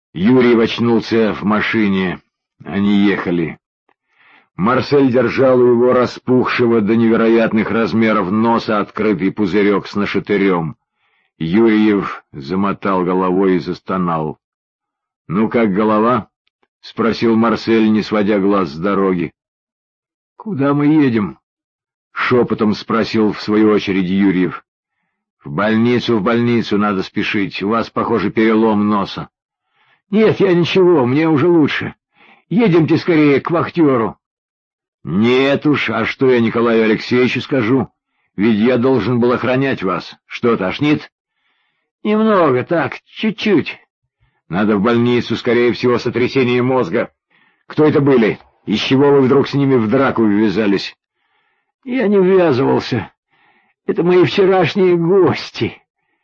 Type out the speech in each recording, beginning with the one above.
Юрий очнулся в машине. Они ехали. Марсель держал у его распухшего до невероятных размеров носа открытый пузырек с нашатырем. Юрьев замотал головой и застонал. — Ну как голова? — спросил Марсель, не сводя глаз с дороги. — Куда мы едем? — шепотом спросил в свою очередь Юрьев. — в больницу, надо спешить. У вас, похоже, перелом носа. — Нет, я ничего, мне уже лучше. Едемте скорее к вахтеру. — Нет уж, а что я Николаю Алексеевичу скажу? Ведь я должен был охранять вас. Что, тошнит? — Немного, так, чуть-чуть. — Надо в больницу, скорее всего, сотрясение мозга. Кто это были? Из чего вы вдруг с ними в драку ввязались? — Я не ввязывался. Это мои вчерашние гости.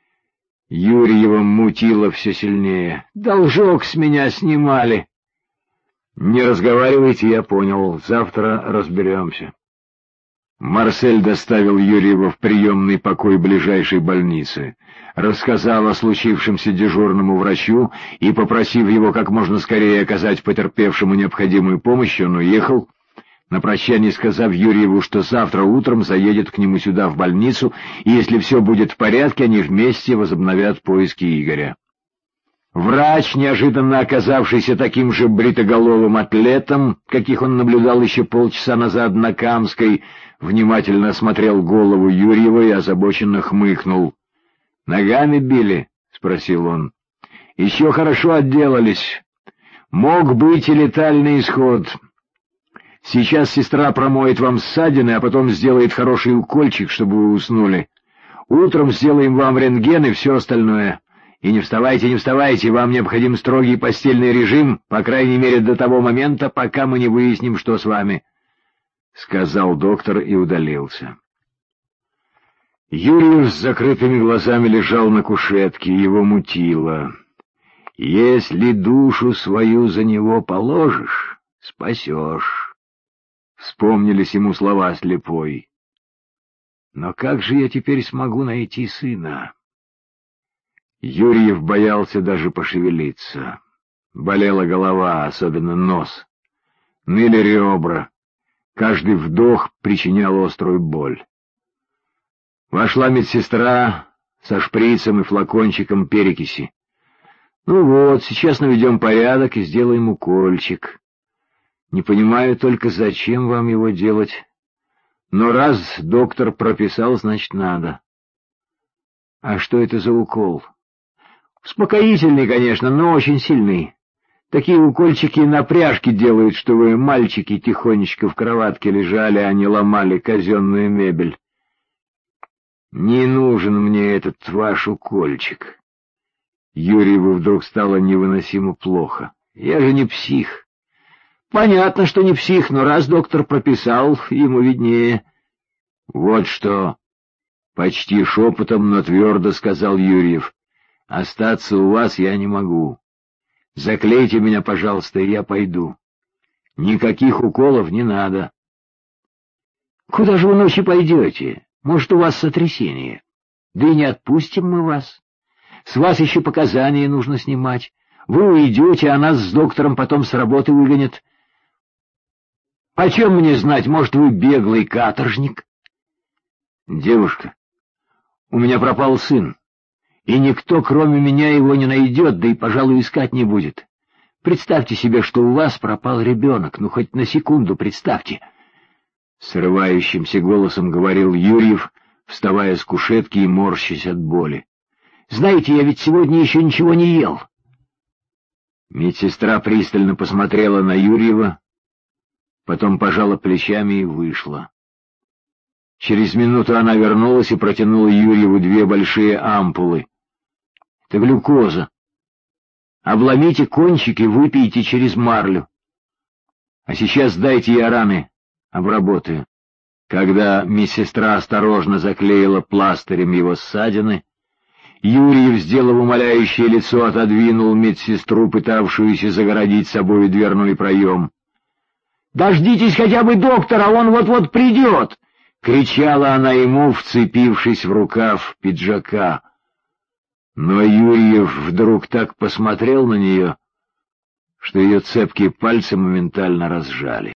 Юрьева мутило все сильнее. Должок с меня снимали. — Не разговаривайте, я понял. Завтра разберемся. Марсель доставил Юрьева в приемный покой ближайшей больницы, рассказал о случившемся дежурному врачу и, попросив его как можно скорее оказать потерпевшему необходимую помощь, он уехал, на прощание сказав Юрьеву, что завтра утром заедет к нему сюда в больницу, и если все будет в порядке, они вместе возобновят поиски Игоря. Врач, неожиданно оказавшийся таким же бритоголовым атлетом, каких он наблюдал еще полчаса назад на Камской, внимательно осмотрел голову Юрьева и озабоченно хмыкнул. — Ногами били? — спросил он. — Еще хорошо отделались. Мог быть и летальный исход. Сейчас сестра промоет вам ссадины, а потом сделает хороший укольчик, чтобы вы уснули. Утром сделаем вам рентген и все остальное. И не вставайте, вам необходим строгий постельный режим, по крайней мере до того момента, пока мы не выясним, что с вами, — сказал доктор и удалился. Юрий с закрытыми глазами лежал на кушетке, его мутило. «Если душу свою за него положишь, спасешь», — вспомнились ему слова слепой. «Но как же я теперь смогу найти сына?» Юрьев боялся даже пошевелиться. Болела голова, особенно нос. Ныли ребра. Каждый вдох причинял острую боль. Вошла медсестра со шприцем и флакончиком перекиси. «Ну вот, сейчас наведем порядок и сделаем укольчик. Не понимаю только, зачем вам его делать. Но раз доктор прописал, значит, надо». «А что это за укол?» «Успокоительный, конечно, но очень сильный. Такие укольчики на пряжке делают, чтобы мальчики тихонечко в кроватке лежали, а не ломали казенную мебель». «Не нужен мне этот ваш укольчик». Юрьеву вдруг стало невыносимо плохо. «Я же не псих». «Понятно, что не псих, но раз доктор прописал, ему виднее». «Вот что», — почти шепотом, но твердо сказал Юрьев, — «остаться у вас я не могу. Заклейте меня, пожалуйста, и я пойду. Никаких уколов не надо». «Куда же вы ночью пойдете? Может, у вас сотрясение? Да и не отпустим мы вас. С вас еще показания нужно снимать. Вы уйдете, а нас с доктором потом с работы выгонят. Почем мне знать, может, вы беглый каторжник?» «Девушка, у меня пропал сын, и никто, кроме меня, его не найдет, да и, пожалуй, искать не будет. Представьте себе, что у вас пропал ребенок, ну хоть на секунду представьте». Срывающимся голосом говорил Юрьев, вставая с кушетки и морщась от боли. «Знаете, я ведь сегодня еще ничего не ел». Медсестра пристально посмотрела на Юрьева, потом пожала плечами и вышла. Через минуту она вернулась и протянула Юрьеву 2 большие ампулы. «Это глюкоза. Обломите кончики, выпейте через марлю. А сейчас дайте я раны обработаю». Когда медсестра осторожно заклеила пластырем его ссадины, Юрьев, сделав умоляющее лицо, отодвинул медсестру, пытавшуюся загородить собою дверной проем. «Дождитесь хотя бы доктора, он вот-вот придет!» — кричала она ему, вцепившись в рукав пиджака. Но Юрьев вдруг так посмотрел на нее, что ее цепкие пальцы моментально разжали.